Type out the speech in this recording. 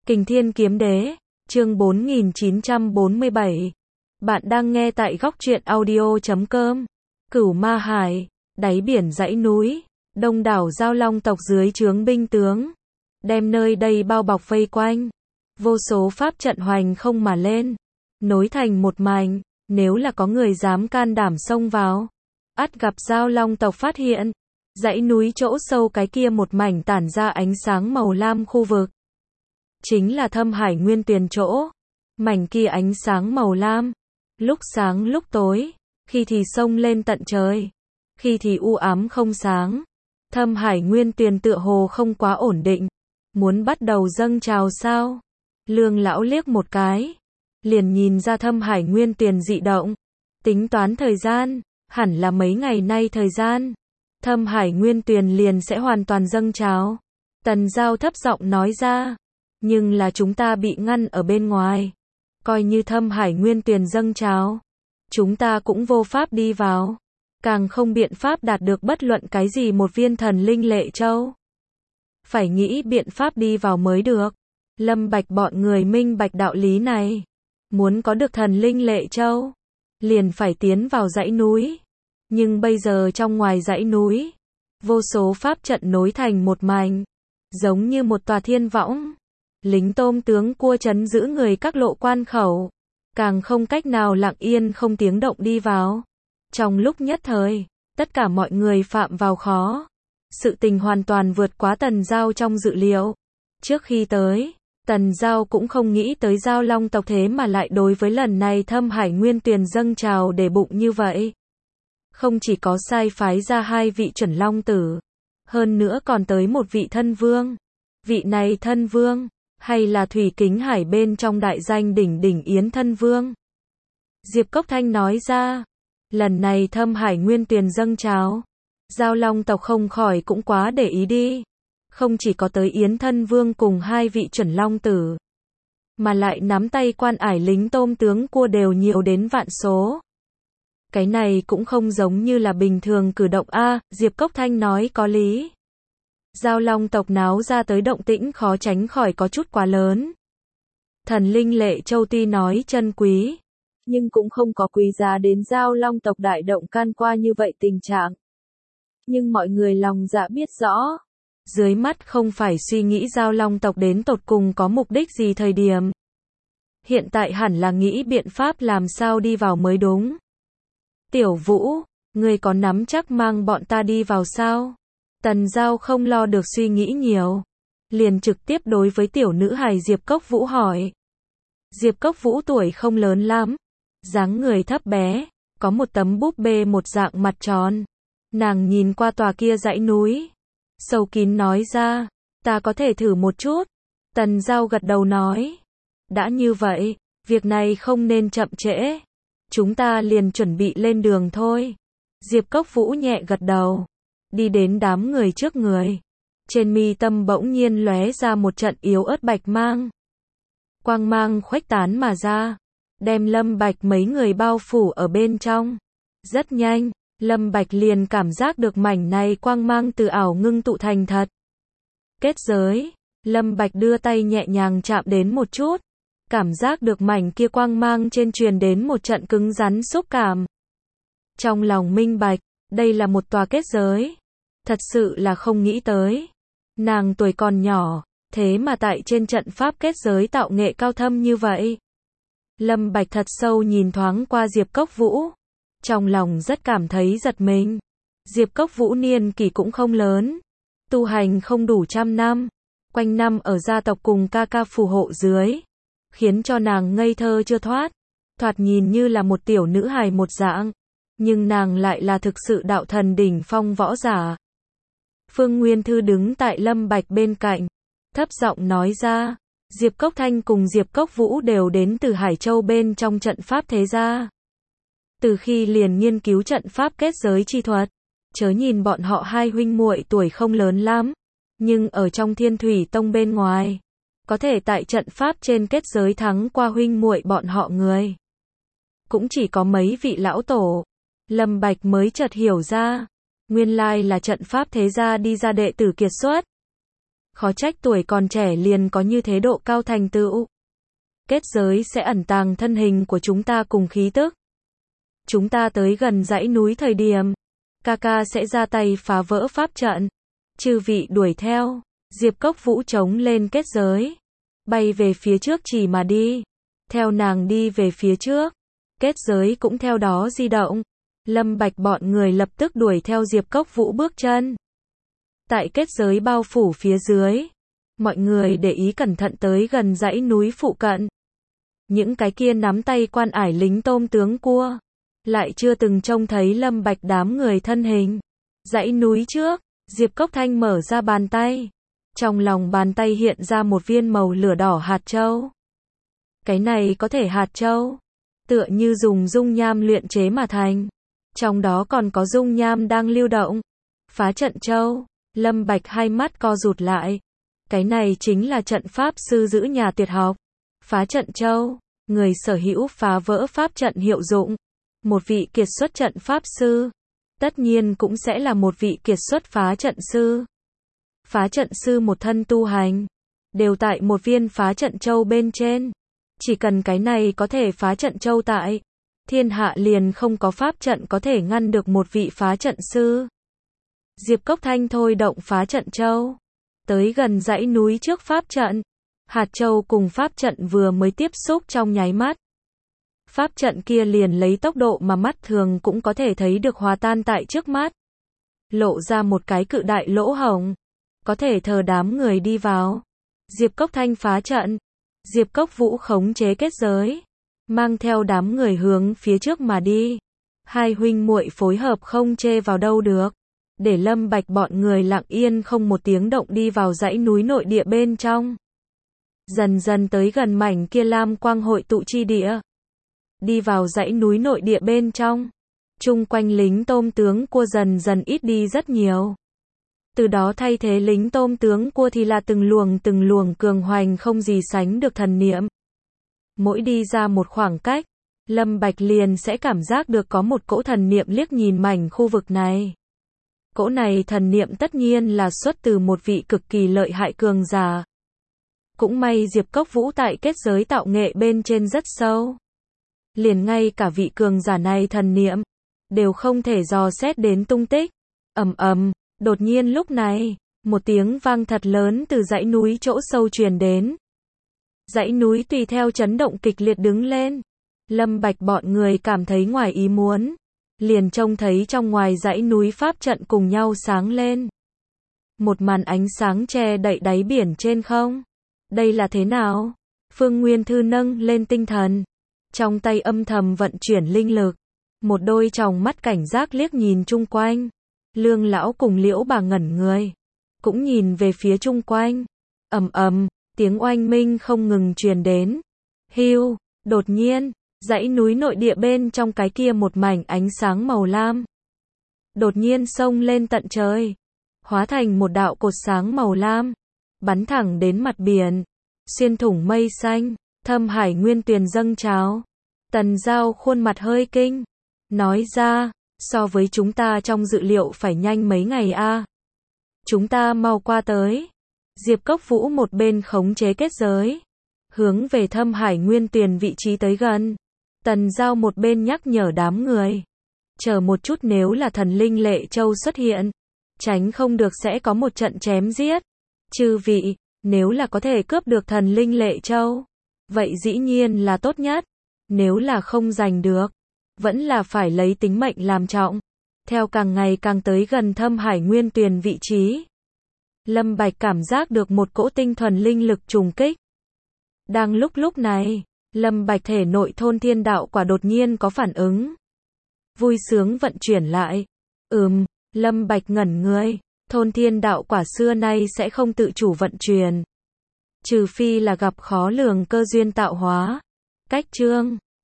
Kình Thiên Kiếm Đế, chương 4947. Bạn đang nghe tại góc truyện audio.com. Cửu Ma Hải, đáy biển dãy núi, đông đảo Giao Long tộc dưới trướng binh tướng, đem nơi đây bao bọc vây quanh. Vô số pháp trận hoành không mà lên, nối thành một mảnh, nếu là có người dám can đảm xông vào, ắt gặp Giao Long tộc phát hiện. Dãy núi chỗ sâu cái kia một mảnh tản ra ánh sáng màu lam khu vực, chính là Thâm Hải Nguyên Tuyền chỗ. Mảnh kia ánh sáng màu lam, lúc sáng lúc tối, khi thì xông lên tận trời, khi thì u ám không sáng. Thâm Hải Nguyên Tuyền tựa hồ không quá ổn định, muốn bắt đầu dâng trào sao? Lương lão liếc một cái, liền nhìn ra Thâm Hải Nguyên Tuyền dị động, tính toán thời gian, hẳn là mấy ngày nay thời gian, Thâm Hải Nguyên Tuyền liền sẽ hoàn toàn dâng trào. Tần Giao thấp giọng nói ra, nhưng là chúng ta bị ngăn ở bên ngoài, coi như Thâm Hải Nguyên Tuyền dâng trào, chúng ta cũng vô pháp đi vào, càng không biện pháp đạt được bất luận cái gì một viên thần linh lệ châu. Phải nghĩ biện pháp đi vào mới được. Lâm Bạch bọn người minh bạch đạo lý này, muốn có được thần linh lệ châu, liền phải tiến vào dãy núi. Nhưng bây giờ trong ngoài dãy núi, vô số pháp trận nối thành một mảnh, giống như một tòa thiên võng. Lính tôm tướng cua trấn giữ người các lộ quan khẩu, càng không cách nào lặng yên không tiếng động đi vào. Trong lúc nhất thời, tất cả mọi người phạm vào khó. Sự tình hoàn toàn vượt quá Tần Giao trong dự liệu. Trước khi tới, Tần Giao cũng không nghĩ tới Giao Long tộc thế mà lại đối với lần này Thâm Hải Nguyên Tuyền dâng trào để bụng như vậy. Không chỉ có sai phái ra 2 vị chuẩn long tử, hơn nữa còn tới một vị thân vương. Vị này thân vương, hay là Thủy Kính Hải bên trong đại danh đỉnh đỉnh Yến thân vương. Diệp Cốc Thanh nói ra, lần này Thâm Hải Nguyên Tuyền dâng trào, Giao Long tộc không khỏi cũng quá để ý đi. Không chỉ có tới Yến thân vương cùng 2 vị chuẩn long tử, mà lại nắm tay quan ải lính tôm tướng cua đều nhiều đến vạn số. Cái này cũng không giống như là bình thường cử động a. Diệp Cốc Thanh nói có lý. Giao Long tộc náo ra tới động tĩnh khó tránh khỏi có chút quá lớn. Thần linh lệ châu tuy nói chân quý, nhưng cũng không có quý giá đến Giao Long tộc đại động can qua như vậy tình trạng. Nhưng mọi người lòng dạ biết rõ, dưới mắt không phải suy nghĩ Giao Long tộc đến tột cùng có mục đích gì thời điểm. Hiện tại hẳn là nghĩ biện pháp làm sao đi vào mới đúng. Tiểu Vũ, ngươi có nắm chắc mang bọn ta đi vào sao? Tần Giao không lo được suy nghĩ nhiều, liền trực tiếp đối với tiểu nữ hài Diệp Cốc Vũ hỏi. Diệp Cốc Vũ tuổi không lớn lắm, dáng người thấp bé, có một tấm búp bê một dạng mặt tròn. Nàng nhìn qua tòa kia dãy núi, sâu kín nói ra, ta có thể thử một chút. Tần Giao gật đầu nói, đã như vậy, việc này không nên chậm trễ, chúng ta liền chuẩn bị lên đường thôi. Diệp Cốc Vũ nhẹ gật đầu, đi đến đám người trước người. Trên mi tâm bỗng nhiên lóe ra một trận yếu ớt bạch mang. Quang mang khuếch tán mà ra, đem Lâm Bạch mấy người bao phủ ở bên trong. Rất nhanh, Lâm Bạch liền cảm giác được mảnh này quang mang từ ảo ngưng tụ thành thật. Kết giới, Lâm Bạch đưa tay nhẹ nhàng chạm đến một chút, cảm giác được mảnh kia quang mang trên truyền đến một trận cứng rắn xúc cảm. Trong lòng minh bạch, đây là một tòa kết giới. Thật sự là không nghĩ tới. Nàng tuổi còn nhỏ, thế mà tại trên trận pháp kết giới tạo nghệ cao thâm như vậy. Lâm Bạch thật sâu nhìn thoáng qua Diệp Cốc Vũ, trong lòng rất cảm thấy giật mình. Diệp Cốc Vũ niên kỷ cũng không lớn, tu hành không đủ 100 năm, quanh năm ở gia tộc cùng ca ca phù hộ dưới, khiến cho nàng ngây thơ chưa thoát, thoạt nhìn như là một tiểu nữ hài một dạng, nhưng nàng lại là thực sự đạo thần đỉnh phong võ giả. Phương Nguyên Thư đứng tại Lâm Bạch bên cạnh, thấp giọng nói ra, Diệp Cốc Thanh cùng Diệp Cốc Vũ đều đến từ Hải Châu bên trong trận pháp thế gia. Từ khi liền nghiên cứu trận pháp kết giới chi thuật, chớ nhìn bọn họ 2 huynh muội tuổi không lớn lắm, nhưng ở trong Thiên Thủy Tông bên ngoài, có thể tại trận pháp trên kết giới thắng qua huynh muội bọn họ người, cũng chỉ có mấy vị lão tổ. Lâm Bạch mới chợt hiểu ra, nguyên lai là trận pháp thế gia đi ra đệ tử kiệt xuất. Khó trách tuổi còn trẻ liền có như thế độ cao thành tựu. Kết giới sẽ ẩn tàng thân hình của chúng ta cùng khí tức. Chúng ta tới gần dãy núi thời điểm, Kaka sẽ ra tay phá vỡ pháp trận. Chư vị đuổi theo, Diệp Cốc Vũ chống lên kết giới, bay về phía trước chỉ mà đi. Theo nàng đi về phía trước, kết giới cũng theo đó di động. Lâm Bạch bọn người lập tức đuổi theo Diệp Cốc Vũ bước chân. Tại kết giới bao phủ phía dưới, mọi người để ý cẩn thận tới gần dãy núi phụ cận. Những cái kia nắm tay quan ải lính tôm tướng cua, lại chưa từng trông thấy Lâm Bạch đám người thân hình. Dãy núi trước, Diệp Cốc Thanh mở ra bàn tay. Trong lòng bàn tay hiện ra một viên màu lửa đỏ hạt châu. Cái này có thể hạt châu, tựa như dùng dung nham luyện chế mà thành. Trong đó còn có dung nham đang lưu động. Phá trận châu, Lâm Bạch hai mắt co rụt lại. Cái này chính là trận pháp sư giữ nhà tuyệt học. Phá trận châu, người sở hữu phá vỡ pháp trận hiệu dụng. Một vị kiệt xuất trận pháp sư, tất nhiên cũng sẽ là một vị kiệt xuất phá trận sư. Phá trận sư một thân tu hành, đều tại một viên phá trận châu bên trên. Chỉ cần cái này có thể phá trận châu tại, thiên hạ liền không có pháp trận có thể ngăn được một vị phá trận sư. Diệp Cốc Thanh thôi động phá trận châu, tới gần dãy núi trước pháp trận. Hạt châu cùng pháp trận vừa mới tiếp xúc trong nháy mắt. Pháp trận kia liền lấy tốc độ mà mắt thường cũng có thể thấy được hòa tan tại trước mắt. Lộ ra một cái cự đại lỗ hổng, có thể thờ đám người đi vào. Diệp Cốc Thanh phá trận, Diệp Cốc Vũ khống chế kết giới, mang theo đám người hướng phía trước mà đi. Hai huynh muội phối hợp không chê vào đâu được, để Lâm Bạch bọn người lặng yên không một tiếng động đi vào dãy núi nội địa bên trong. Dần dần tới gần mảnh kia lam quang hội tụ chi địa. Đi vào dãy núi nội địa bên trong, chung quanh lính tôm tướng cua dần dần ít đi rất nhiều. Từ đó thay thế lính tôm tướng cua thì là từng luồng cường hoành không gì sánh được thần niệm. Mỗi đi ra một khoảng cách, Lâm Bạch liền sẽ cảm giác được có một cỗ thần niệm liếc nhìn mảnh khu vực này. Cỗ này thần niệm tất nhiên là xuất từ một vị cực kỳ lợi hại cường giả. Cũng may Diệp Cốc Vũ tại kết giới tạo nghệ bên trên rất sâu. Liền ngay cả vị cường giả này thần niệm đều không thể dò xét đến tung tích. Ầm ầm, đột nhiên lúc này, một tiếng vang thật lớn từ dãy núi chỗ sâu truyền đến. Dãy núi tùy theo chấn động kịch liệt đứng lên. Lâm Bạch bọn người cảm thấy ngoài ý muốn, liền trông thấy trong ngoài dãy núi pháp trận cùng nhau sáng lên. Một màn ánh sáng che đậy đáy biển trên không. Đây là thế nào? Phương Nguyên Thư nâng lên tinh thần, trong tay âm thầm vận chuyển linh lực, một đôi tròng mắt cảnh giác liếc nhìn chung quanh. Lương lão cùng Liễu bà ngẩn người, cũng nhìn về phía chung quanh. Ầm ầm, tiếng oanh minh không ngừng truyền đến. Hưu, đột nhiên, dãy núi nội địa bên trong cái kia một mảnh ánh sáng màu lam, đột nhiên xông lên tận trời, hóa thành một đạo cột sáng màu lam, bắn thẳng đến mặt biển, xuyên thủng mây xanh. Thâm Hải Nguyên Tuyền dâng trào. Tần Giao khuôn mặt hơi kinh, nói ra, so với chúng ta trong dự liệu phải nhanh mấy ngày a. Chúng ta mau qua tới. Diệp Cốc Vũ một bên khống chế kết giới, hướng về Thâm Hải Nguyên Tuyền vị trí tới gần. Tần Giao một bên nhắc nhở đám người, chờ một chút, nếu là thần linh Lệ Châu xuất hiện, tránh không được sẽ có một trận chém giết. Chư vị, nếu là có thể cướp được thần linh Lệ Châu, vậy dĩ nhiên là tốt nhất. Nếu là không giành được, vẫn là phải lấy tính mệnh làm trọng. Theo càng ngày càng tới gần Thâm Hải Nguyên Tuyền vị trí, Lâm Bạch cảm giác được một cỗ tinh thuần linh lực trùng kích. Đang lúc này, Lâm Bạch thể nội thôn thiên đạo quả đột nhiên có phản ứng. Vui sướng vận chuyển lại. Lâm Bạch ngẩn người, thôn thiên đạo quả xưa nay sẽ không tự chủ vận chuyển. Trừ phi là gặp khó lường cơ duyên tạo hóa. Cách chương